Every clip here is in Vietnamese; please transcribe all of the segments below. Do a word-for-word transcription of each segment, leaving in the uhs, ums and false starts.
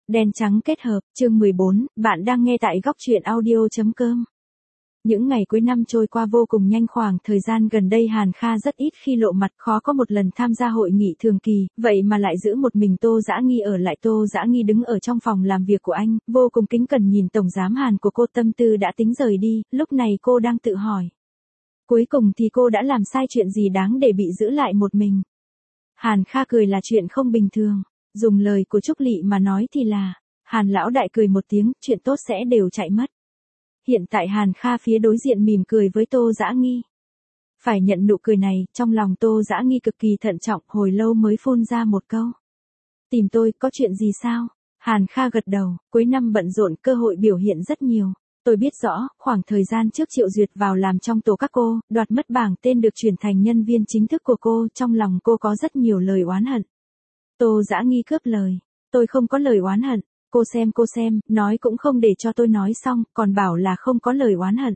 Đen trắng kết hợp, chương mười bốn, bạn đang nghe tại góc truyện audio.com. Những ngày cuối năm trôi qua vô cùng nhanh, khoảng thời gian gần đây Hàn Kha rất ít khi lộ mặt, khó có một lần tham gia hội nghị thường kỳ, vậy mà lại giữ một mình Tô Dã Nghi ở lại. Tô Dã Nghi đứng ở trong phòng làm việc của anh, vô cùng kính cẩn nhìn tổng giám Hàn của cô. Tâm tư đã tính rời đi, lúc này cô đang tự hỏi. Cuối cùng thì cô đã làm sai chuyện gì đáng để bị giữ lại một mình? Hàn Kha cười là chuyện không bình thường. Dùng lời của Trúc Lị mà nói thì là, Hàn lão đại cười một tiếng, chuyện tốt sẽ đều chạy mất. Hiện tại Hàn Kha phía đối diện mỉm cười với Tô Dã Nghi. Phải nhận nụ cười này, trong lòng Tô Dã Nghi cực kỳ thận trọng, hồi lâu mới phun ra một câu. Tìm tôi, có chuyện gì sao? Hàn Kha gật đầu, cuối năm bận rộn, cơ hội biểu hiện rất nhiều. Tôi biết rõ, khoảng thời gian trước Triệu Duyệt vào làm trong tổ các cô, đoạt mất bảng tên được chuyển thành nhân viên chính thức của cô, trong lòng cô có rất nhiều lời oán hận. Tô Dã Nghi cướp lời, tôi không có lời oán hận, cô xem cô xem, nói cũng không để cho tôi nói xong, còn bảo là không có lời oán hận.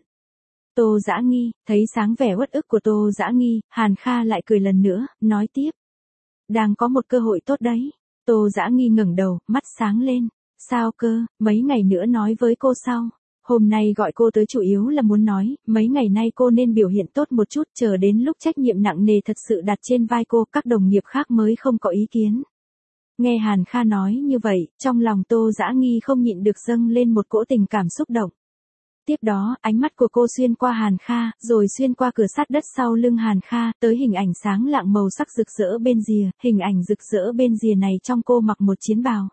Tô Dã Nghi, thấy sáng vẻ uất ức của Tô Dã Nghi, Hàn Kha lại cười lần nữa, nói tiếp. Đang có một cơ hội tốt đấy. Tô Dã Nghi ngẩng đầu, mắt sáng lên. Sao cơ, mấy ngày nữa nói với cô sau. Hôm nay gọi cô tới chủ yếu là muốn nói, mấy ngày nay cô nên biểu hiện tốt một chút, chờ đến lúc trách nhiệm nặng nề thật sự đặt trên vai cô, các đồng nghiệp khác mới không có ý kiến. Nghe Hàn Kha nói như vậy, trong lòng Tô Dã Nghi không nhịn được dâng lên một cỗ tình cảm xúc động. Tiếp đó, ánh mắt của cô xuyên qua Hàn Kha, rồi xuyên qua cửa sắt đất sau lưng Hàn Kha, tới hình ảnh sáng lạng màu sắc rực rỡ bên rìa. Hình ảnh rực rỡ bên rìa này trong cô mặc một chiến bào.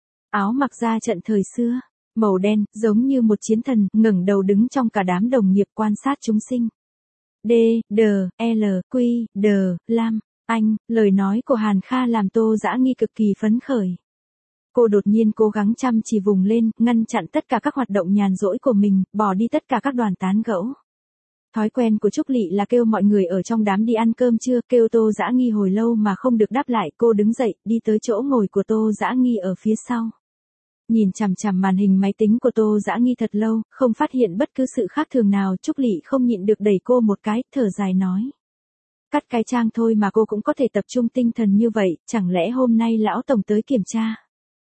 Áo mặc ra trận thời xưa, màu đen, giống như một chiến thần, ngẩng đầu đứng trong cả đám đồng nghiệp quan sát chúng sinh. D, D, L, Q, D, Lam. Anh, lời nói của Hàn Kha làm Tô Dã Nghi cực kỳ phấn khởi. Cô đột nhiên cố gắng chăm chỉ vùng lên, ngăn chặn tất cả các hoạt động nhàn rỗi của mình, bỏ đi tất cả các đoàn tán gẫu. Thói quen của Trúc Lị là kêu mọi người ở trong đám đi ăn cơm trưa, kêu Tô Dã Nghi hồi lâu mà không được đáp lại, cô đứng dậy, đi tới chỗ ngồi của Tô Dã Nghi ở phía sau. Nhìn chằm chằm màn hình máy tính của Tô Dã Nghi thật lâu, không phát hiện bất cứ sự khác thường nào, Trúc Lị không nhịn được đẩy cô một cái, thở dài nói. Cắt cái trang thôi mà cô cũng có thể tập trung tinh thần như vậy, chẳng lẽ hôm nay lão tổng tới kiểm tra?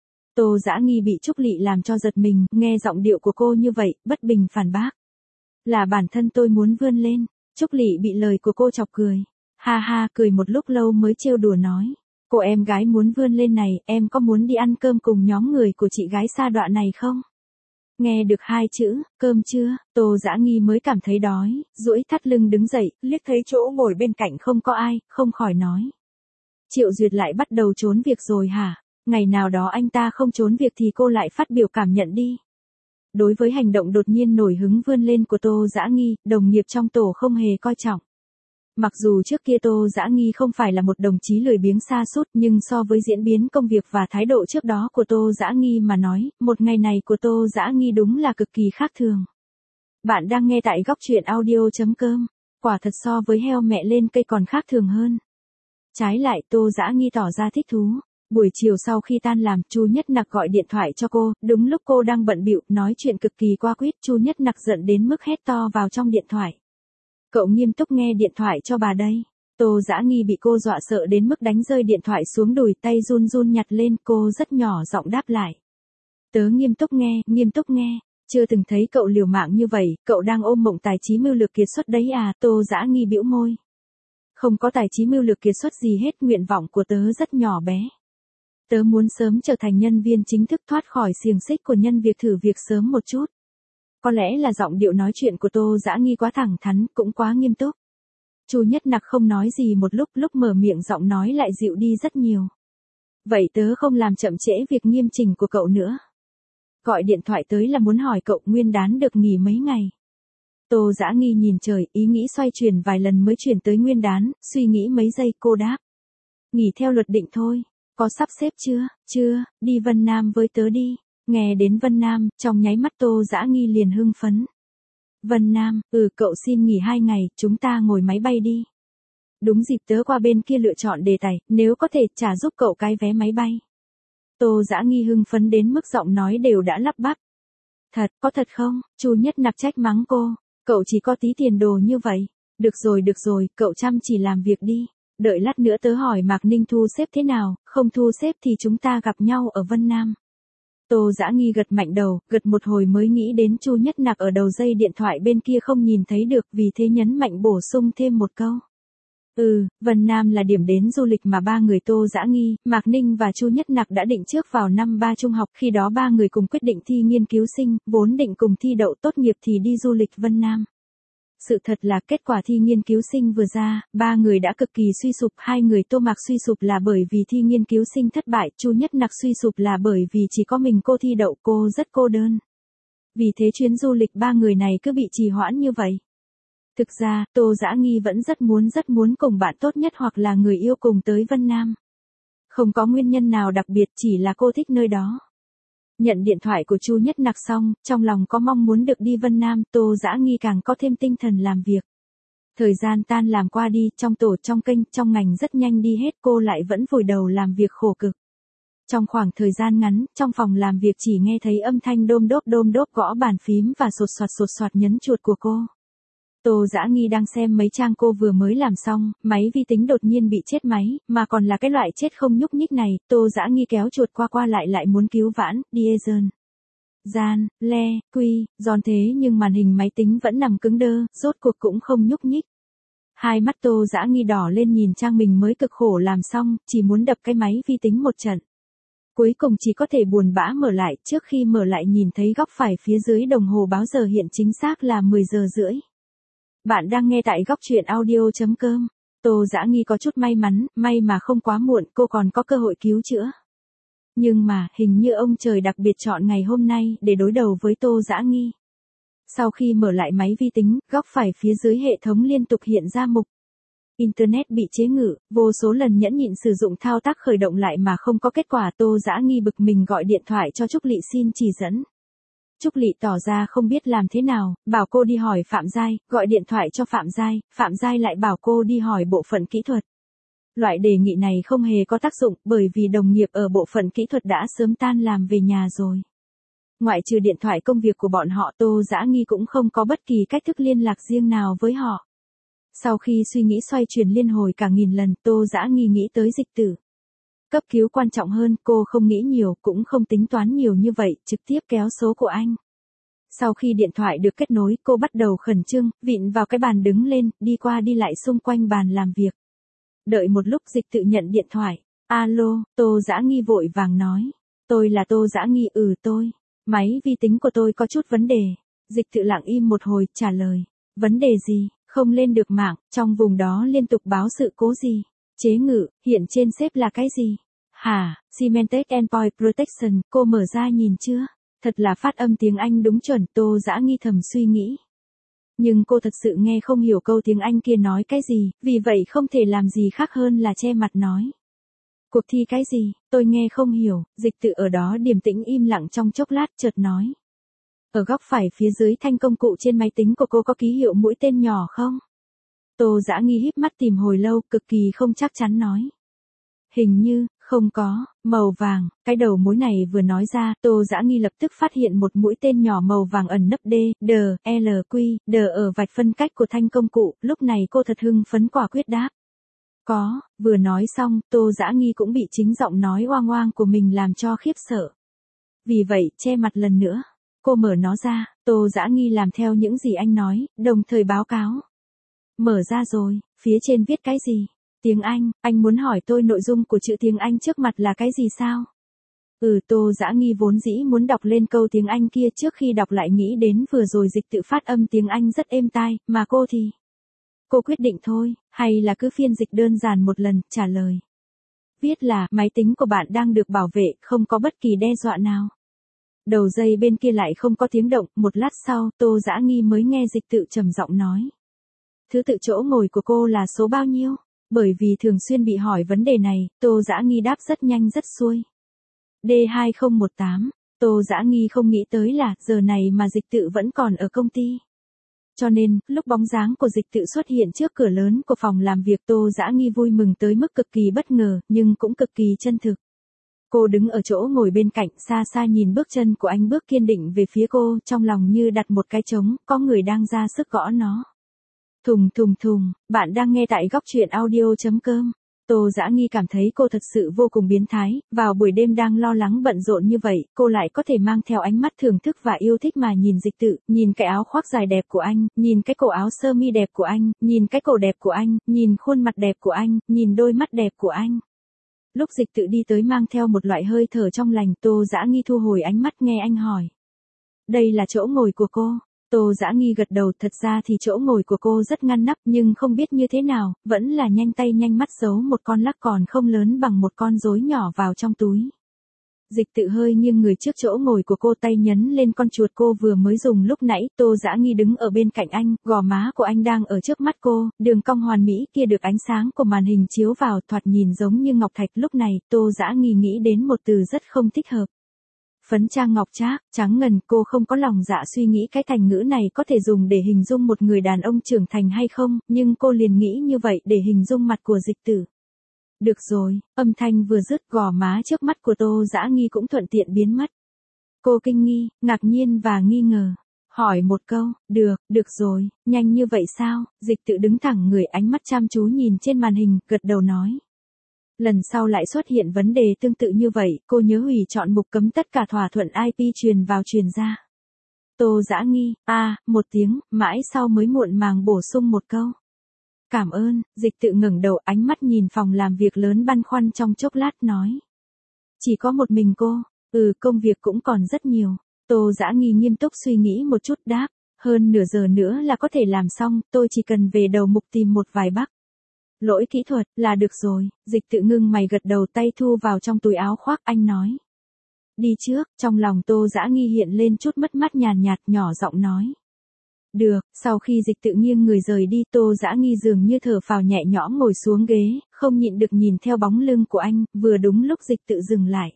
Tô Dã Nghi bị Trúc Lị làm cho giật mình, nghe giọng điệu của cô như vậy, bất bình phản bác. Là bản thân tôi muốn vươn lên. Trúc Lị bị lời của cô chọc cười. Ha ha, cười một lúc lâu mới trêu đùa nói. Cô em gái muốn vươn lên này, em có muốn đi ăn cơm cùng nhóm người của chị gái sa đọa này không? Nghe được hai chữ, cơm chưa, Tô Dã Nghi mới cảm thấy đói, duỗi thắt lưng đứng dậy, liếc thấy chỗ ngồi bên cạnh không có ai, không khỏi nói. Triệu Duyệt lại bắt đầu trốn việc rồi hả? Ngày nào đó anh ta không trốn việc thì cô lại phát biểu cảm nhận đi. Đối với hành động đột nhiên nổi hứng vươn lên của Tô Dã Nghi, đồng nghiệp trong tổ không hề coi trọng. Mặc dù trước kia Tô Dã Nghi không phải là một đồng chí lười biếng sa sút, nhưng so với diễn biến công việc và thái độ trước đó của Tô Dã Nghi mà nói, một ngày này của Tô Dã Nghi đúng là cực kỳ khác thường. Bạn đang nghe tại góc truyện audio.com. Quả thật so với heo mẹ lên cây còn khác thường hơn. Trái lại Tô Dã Nghi tỏ ra thích thú. Buổi chiều sau khi tan làm, Chu Nhất Nặc gọi điện thoại cho cô, đúng lúc cô đang bận bịu, nói chuyện cực kỳ qua quýt, Chu Nhất Nặc giận đến mức hét to vào trong điện thoại. Cậu nghiêm túc nghe điện thoại cho bà đây. Tô Dã Nghi bị cô dọa sợ đến mức đánh rơi điện thoại xuống đùi, tay run run nhặt lên, cô rất nhỏ giọng đáp lại. Tớ nghiêm túc nghe, nghiêm túc nghe, chưa từng thấy cậu liều mạng như vậy, cậu đang ôm mộng tài trí mưu lược kiệt xuất đấy à? Tô Dã Nghi bĩu môi. Không có tài trí mưu lược kiệt xuất gì hết, nguyện vọng của tớ rất nhỏ bé. Tớ muốn sớm trở thành nhân viên chính thức, thoát khỏi xiềng xích của nhân việc thử việc sớm một chút. Có lẽ là giọng điệu nói chuyện của Tô Dã Nghi quá thẳng thắn, cũng quá nghiêm túc. Chu Nhất Nặc không nói gì một lúc, lúc mở miệng giọng nói lại dịu đi rất nhiều. Vậy tớ không làm chậm trễ việc nghiêm chỉnh của cậu nữa. Gọi điện thoại tới là muốn hỏi cậu nguyên đán được nghỉ mấy ngày. Tô Dã Nghi nhìn trời, ý nghĩ xoay chuyển vài lần mới chuyển tới nguyên đán, suy nghĩ mấy giây cô đáp. Nghỉ theo luật định thôi. Có sắp xếp chưa? Chưa, đi Vân Nam với tớ đi. Nghe đến Vân Nam, trong nháy mắt Tô Dã Nghi liền hưng phấn. Vân Nam, ừ cậu xin nghỉ hai ngày, chúng ta ngồi máy bay đi. Đúng dịp tớ qua bên kia lựa chọn đề tài, nếu có thể trả giúp cậu cái vé máy bay. Tô Dã Nghi hưng phấn đến mức giọng nói đều đã lắp bắp. Thật, có thật không? Chu Nhất Nặc trách mắng cô, cậu chỉ có tí tiền đồ như vậy. Được rồi được rồi, cậu chăm chỉ làm việc đi. Đợi lát nữa tớ hỏi Mạc Ninh thu xếp thế nào, không thu xếp thì chúng ta gặp nhau ở Vân Nam. Tô Dã Nghi gật mạnh đầu, gật một hồi mới nghĩ đến Chu Nhất Nặc ở đầu dây điện thoại bên kia không nhìn thấy được, vì thế nhấn mạnh bổ sung thêm một câu. Ừ, Vân Nam là điểm đến du lịch mà ba người Tô Dã Nghi, Mạc Ninh và Chu Nhất Nặc đã định trước vào năm ba trung học, khi đó ba người cùng quyết định thi nghiên cứu sinh, vốn định cùng thi đậu tốt nghiệp thì đi du lịch Vân Nam. Sự thật là kết quả thi nghiên cứu sinh vừa ra, ba người đã cực kỳ suy sụp, hai người Tô Mạc suy sụp là bởi vì thi nghiên cứu sinh thất bại, Chu Nhất Nặc suy sụp là bởi vì chỉ có mình cô thi đậu, cô rất cô đơn. Vì thế chuyến du lịch ba người này cứ bị trì hoãn như vậy. Thực ra, Tô Dã Nghi vẫn rất muốn rất muốn cùng bạn tốt nhất hoặc là người yêu cùng tới Vân Nam. Không có nguyên nhân nào đặc biệt, chỉ là cô thích nơi đó. Nhận điện thoại của Chu Nhất Nặc xong, trong lòng có mong muốn được đi Vân Nam, Tô Dã Nghi càng có thêm tinh thần làm việc. Thời gian tan làm qua đi, trong tổ trong kênh, trong ngành rất nhanh đi hết, cô lại vẫn vùi đầu làm việc khổ cực. Trong khoảng thời gian ngắn, trong phòng làm việc chỉ nghe thấy âm thanh đôm đốp đôm đốp gõ bàn phím và sột soạt sột soạt nhấn chuột của cô. Tô Dã Nghi đang xem mấy trang cô vừa mới làm xong, máy vi tính đột nhiên bị chết máy, mà còn là cái loại chết không nhúc nhích này, Tô Dã Nghi kéo chuột qua qua lại lại muốn cứu vãn, Diezern. Gian, le, quy, giòn thế nhưng màn hình máy tính vẫn nằm cứng đơ, rốt cuộc cũng không nhúc nhích. Hai mắt Tô Dã Nghi đỏ lên nhìn trang mình mới cực khổ làm xong, chỉ muốn đập cái máy vi tính một trận. Cuối cùng chỉ có thể buồn bã mở lại, trước khi mở lại nhìn thấy góc phải phía dưới đồng hồ báo giờ hiện chính xác là mười giờ rưỡi. Bạn đang nghe tại góc truyện audio chấm com. Tô Dã Nghi có chút may mắn, may mà không quá muộn, cô còn có cơ hội cứu chữa. Nhưng mà, hình như ông trời đặc biệt chọn ngày hôm nay để đối đầu với Tô Dã Nghi. Sau khi mở lại máy vi tính, góc phải phía dưới hệ thống liên tục hiện ra mục Internet bị chế ngự, vô số lần nhẫn nhịn sử dụng thao tác khởi động lại mà không có kết quả. Tô Dã Nghi bực mình gọi điện thoại cho Trúc Lị xin chỉ dẫn. Trúc Lị tỏ ra không biết làm thế nào, bảo cô đi hỏi Phạm Giai, gọi điện thoại cho Phạm Giai, Phạm Giai lại bảo cô đi hỏi bộ phận kỹ thuật. Loại đề nghị này không hề có tác dụng, bởi vì đồng nghiệp ở bộ phận kỹ thuật đã sớm tan làm về nhà rồi. Ngoại trừ điện thoại công việc của bọn họ, Tô Dã Nghi cũng không có bất kỳ cách thức liên lạc riêng nào với họ. Sau khi suy nghĩ xoay chuyển liên hồi cả nghìn lần, Tô Dã Nghi nghĩ tới Dịch Tử. Cấp cứu quan trọng hơn, cô không nghĩ nhiều, cũng không tính toán nhiều như vậy, trực tiếp kéo số của anh. Sau khi điện thoại được kết nối, cô bắt đầu khẩn trương, vịn vào cái bàn đứng lên, đi qua đi lại xung quanh bàn làm việc. Đợi một lúc Dịch Tự nhận điện thoại. Alo, Tô Dã Nghi vội vàng nói. Tôi là Tô Dã Nghi, ừ tôi. Máy vi tính của tôi có chút vấn đề. Dịch Tự lặng im một hồi, trả lời. Vấn đề gì? Không lên được mạng, trong vùng đó liên tục báo sự cố gì? Chế ngự, hiện trên xếp là cái gì? Hả, Symantec Endpoint Protection, cô mở ra nhìn chưa? Thật là phát âm tiếng Anh đúng chuẩn, Tô Dã Nghi thầm suy nghĩ. Nhưng cô thật sự nghe không hiểu câu tiếng Anh kia nói cái gì, vì vậy không thể làm gì khác hơn là che mặt nói. Cuộc thi cái gì, tôi nghe không hiểu. Dịch Tự ở đó điềm tĩnh im lặng trong chốc lát chợt nói. Ở góc phải phía dưới thanh công cụ trên máy tính của cô có ký hiệu mũi tên nhỏ không? Tô Dã Nghi híp mắt tìm hồi lâu, cực kỳ không chắc chắn nói. Hình như, không có, màu vàng. Cái đầu mối này vừa nói ra, Tô Dã Nghi lập tức phát hiện một mũi tên nhỏ màu vàng ẩn nấp D, D, L, Q, D ở vạch phân cách của thanh công cụ. Lúc này cô thật hưng phấn quả quyết đáp. Có, vừa nói xong, Tô Dã Nghi cũng bị chính giọng nói oang oang của mình làm cho khiếp sợ. Vì vậy, che mặt lần nữa. Cô mở nó ra, Tô Dã Nghi làm theo những gì anh nói, đồng thời báo cáo. Mở ra rồi, phía trên viết cái gì? Tiếng Anh, anh muốn hỏi tôi nội dung của chữ tiếng Anh trước mặt là cái gì sao? Ừ, Tô Dã Nghi vốn dĩ muốn đọc lên câu tiếng Anh kia, trước khi đọc lại nghĩ đến vừa rồi Dịch Tự phát âm tiếng Anh rất êm tai, mà cô thì... Cô quyết định thôi, hay là cứ phiên dịch đơn giản một lần, trả lời. Viết là, máy tính của bạn đang được bảo vệ, không có bất kỳ đe dọa nào. Đầu dây bên kia lại không có tiếng động, một lát sau, Tô Dã Nghi mới nghe Dịch Tự trầm giọng nói. Thứ tự chỗ ngồi của cô là số bao nhiêu? Bởi vì thường xuyên bị hỏi vấn đề này, Tô Dã Nghi đáp rất nhanh rất xuôi. D hai không một tám, Tô Dã Nghi không nghĩ tới là, giờ này mà Dịch Tự vẫn còn ở công ty. Cho nên, lúc bóng dáng của Dịch Tự xuất hiện trước cửa lớn của phòng làm việc, Tô Dã Nghi vui mừng tới mức cực kỳ bất ngờ, nhưng cũng cực kỳ chân thực. Cô đứng ở chỗ ngồi bên cạnh, xa xa nhìn bước chân của anh bước kiên định về phía cô, trong lòng như đặt một cái trống, có người đang ra sức gõ nó. Thùng thùng thùng, bạn đang nghe tại góc truyện audio chấm com. Tô Dã Nghi cảm thấy cô thật sự vô cùng biến thái, vào buổi đêm đang lo lắng bận rộn như vậy, cô lại có thể mang theo ánh mắt thưởng thức và yêu thích mà nhìn Dịch Tự, nhìn cái áo khoác dài đẹp của anh, nhìn cái cổ áo sơ mi đẹp của anh, nhìn cái cổ đẹp của anh, nhìn khuôn mặt đẹp của anh, nhìn đôi mắt đẹp của anh. Lúc Dịch Tự đi tới mang theo một loại hơi thở trong lành, Tô Dã Nghi thu hồi ánh mắt nghe anh hỏi. Đây là chỗ ngồi của cô. Tô Dã Nghi gật đầu, thật ra thì chỗ ngồi của cô rất ngăn nắp nhưng không biết như thế nào, vẫn là nhanh tay nhanh mắt giấu một con lắc còn không lớn bằng một con rối nhỏ vào trong túi. Dịch Tự hơi nghiêng người trước chỗ ngồi của cô, tay nhấn lên con chuột cô vừa mới dùng lúc nãy. Tô Dã Nghi đứng ở bên cạnh anh, gò má của anh đang ở trước mắt cô, đường cong hoàn mỹ kia được ánh sáng của màn hình chiếu vào thoạt nhìn giống như ngọc thạch. Lúc này, Tô Dã Nghi nghĩ đến một từ rất không thích hợp. Phấn trang ngọc trác, trắng ngần. Cô không có lòng dạ suy nghĩ cái thành ngữ này có thể dùng để hình dung một người đàn ông trưởng thành hay không, nhưng cô liền nghĩ như vậy để hình dung mặt của Dịch Tử. Được rồi, âm thanh vừa dứt, gò má trước mắt của Tô Dã Nghi cũng thuận tiện biến mất. Cô kinh nghi, ngạc nhiên và nghi ngờ. Hỏi một câu, được, được rồi, nhanh như vậy sao? Dịch Tự đứng thẳng người, ánh mắt chăm chú nhìn trên màn hình, gật đầu nói. Lần sau lại xuất hiện vấn đề tương tự như vậy, cô nhớ hủy chọn mục cấm tất cả thỏa thuận i pê truyền vào truyền ra. Tô Dã Nghi, a, à, một tiếng, mãi sau mới muộn màng bổ sung một câu. Cảm ơn. Dịch Tự ngẩng đầu, ánh mắt nhìn phòng làm việc lớn băn khoăn trong chốc lát nói. Chỉ có một mình cô, ừ công việc cũng còn rất nhiều. Tô Dã Nghi nghiêm túc suy nghĩ một chút đáp, hơn nửa giờ nữa là có thể làm xong, tôi chỉ cần về đầu mục tìm một vài bug. Lỗi kỹ thuật, là được rồi. Dịch Tự ngưng mày gật đầu, tay thu vào trong túi áo khoác, anh nói. Đi trước. Trong lòng Tô Dã Nghi hiện lên chút mất mát nhàn nhạt, nhỏ giọng nói. Được. Sau khi Dịch Tự nghiêng người rời đi, Tô Dã Nghi dường như thở phào nhẹ nhõm ngồi xuống ghế, không nhịn được nhìn theo bóng lưng của anh, vừa đúng lúc Dịch Tự dừng lại.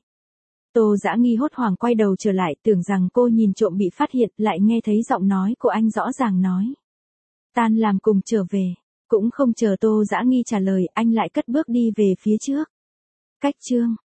Tô Dã Nghi hốt hoảng quay đầu trở lại, tưởng rằng cô nhìn trộm bị phát hiện, lại nghe thấy giọng nói của anh rõ ràng nói. Tan làm cùng trở về. Cũng không chờ Tô Dã Nghi trả lời, anh lại cất bước đi về phía trước. Cách chương